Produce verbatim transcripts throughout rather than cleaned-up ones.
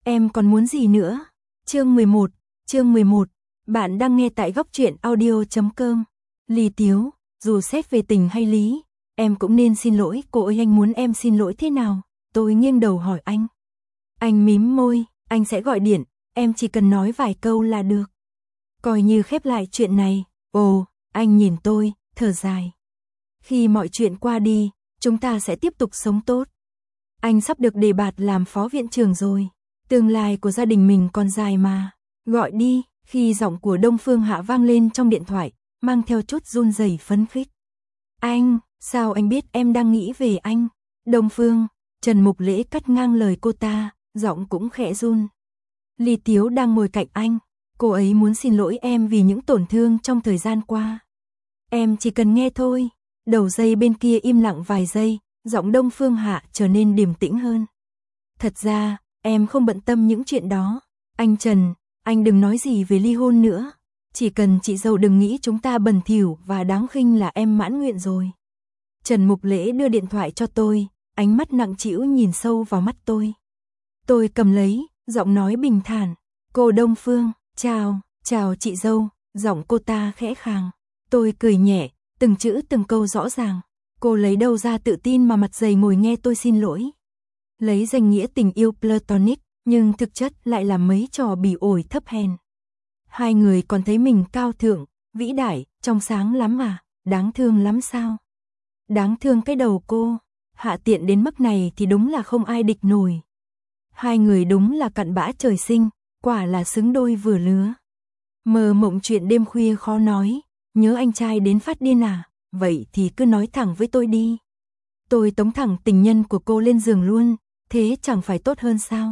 em còn muốn gì nữa? Chương mười một, chương mười một, bạn đang nghe tại góc truyện audio chấm com. Ly Tiếu, dù xét về tình hay lý, em cũng nên xin lỗi cô ấy. Anh muốn em xin lỗi thế nào? Tôi nghiêng đầu hỏi anh. Anh mím môi, anh sẽ gọi điện, em chỉ cần nói vài câu là được. Coi như khép lại chuyện này. Ồ, anh nhìn tôi, thở dài. Khi mọi chuyện qua đi, chúng ta sẽ tiếp tục sống tốt. Anh sắp được đề bạt làm phó viện trưởng rồi. Tương lai của gia đình mình còn dài mà. Gọi đi, khi giọng của Đông Phương Hạ vang lên trong điện thoại, mang theo chút run rẩy phấn khích. Anh, sao anh biết em đang nghĩ về anh? Đông Phương, Trần Mục Lễ cắt ngang lời cô ta, giọng cũng khẽ run. Ly Tiếu đang ngồi cạnh anh, cô ấy muốn xin lỗi em vì những tổn thương trong thời gian qua. Em chỉ cần nghe thôi. Đầu dây bên kia im lặng vài giây, giọng Đông Phương Hạ trở nên điềm tĩnh hơn. Thật ra, em không bận tâm những chuyện đó. Anh Trần, anh đừng nói gì về ly hôn nữa. Chỉ cần chị dâu đừng nghĩ chúng ta bẩn thỉu và đáng khinh là em mãn nguyện rồi. Trần Mục Lễ đưa điện thoại cho tôi, ánh mắt nặng trĩu nhìn sâu vào mắt tôi. Tôi cầm lấy, giọng nói bình thản. Cô Đông Phương, chào, chào chị dâu, giọng cô ta khẽ khàng. Tôi cười nhẹ, từng chữ từng câu rõ ràng. Cô lấy đâu ra tự tin mà mặt dày ngồi nghe tôi xin lỗi. Lấy danh nghĩa tình yêu platonic, nhưng thực chất lại là mấy trò bỉ ổi thấp hèn. Hai người còn thấy mình cao thượng, vĩ đại, trong sáng lắm à, đáng thương lắm sao? Đáng thương cái đầu cô, hạ tiện đến mức này thì đúng là không ai địch nổi. Hai người đúng là cặn bã trời sinh, quả là xứng đôi vừa lứa. Mơ mộng chuyện đêm khuya khó nói, nhớ anh trai đến phát điên à, vậy thì cứ nói thẳng với tôi đi. Tôi tống thẳng tình nhân của cô lên giường luôn, thế chẳng phải tốt hơn sao?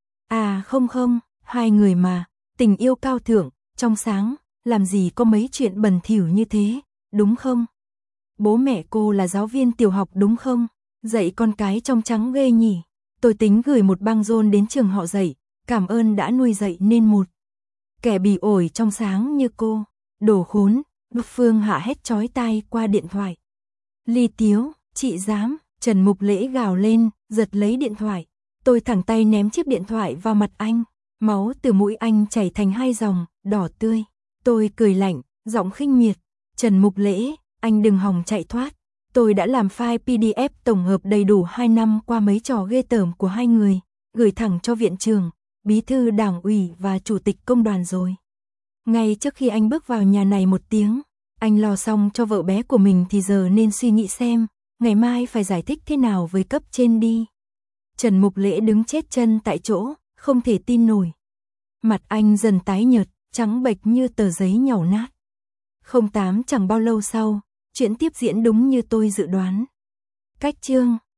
À không không, hai người mà, tình yêu cao thượng, trong sáng, làm gì có mấy chuyện bẩn thỉu như thế, đúng không? Bố mẹ cô là giáo viên tiểu học đúng không? Dạy con cái trong trắng ghê nhỉ. Tôi tính gửi một băng rôn đến trường họ dạy, cảm ơn đã nuôi dạy nên một kẻ bỉ ổi trong sáng như cô. Đồ khốn, Đông Phương Hạ hét chói tai qua điện thoại. Ly Tiếu, chị dám, Trần Mục Lễ gào lên, giật lấy điện thoại. Tôi thẳng tay ném chiếc điện thoại vào mặt anh, máu từ mũi anh chảy thành hai dòng, đỏ tươi. Tôi cười lạnh, giọng khinh miệt. Trần Mục Lễ, anh đừng hòng chạy thoát. Tôi đã làm file pê đê ép tổng hợp đầy đủ hai năm qua mấy trò ghê tởm của hai người, gửi thẳng cho viện trưởng, bí thư đảng ủy và chủ tịch công đoàn rồi. Ngay trước khi anh bước vào nhà này một tiếng, anh lo xong cho vợ bé của mình thì giờ nên suy nghĩ xem, ngày mai phải giải thích thế nào với cấp trên đi. Trần Mục Lễ đứng chết chân tại chỗ, không thể tin nổi. Mặt anh dần tái nhợt, trắng bệch như tờ giấy nhàu nát. Không tám chẳng bao lâu sau, chuyện tiếp diễn đúng như tôi dự đoán. Cách chương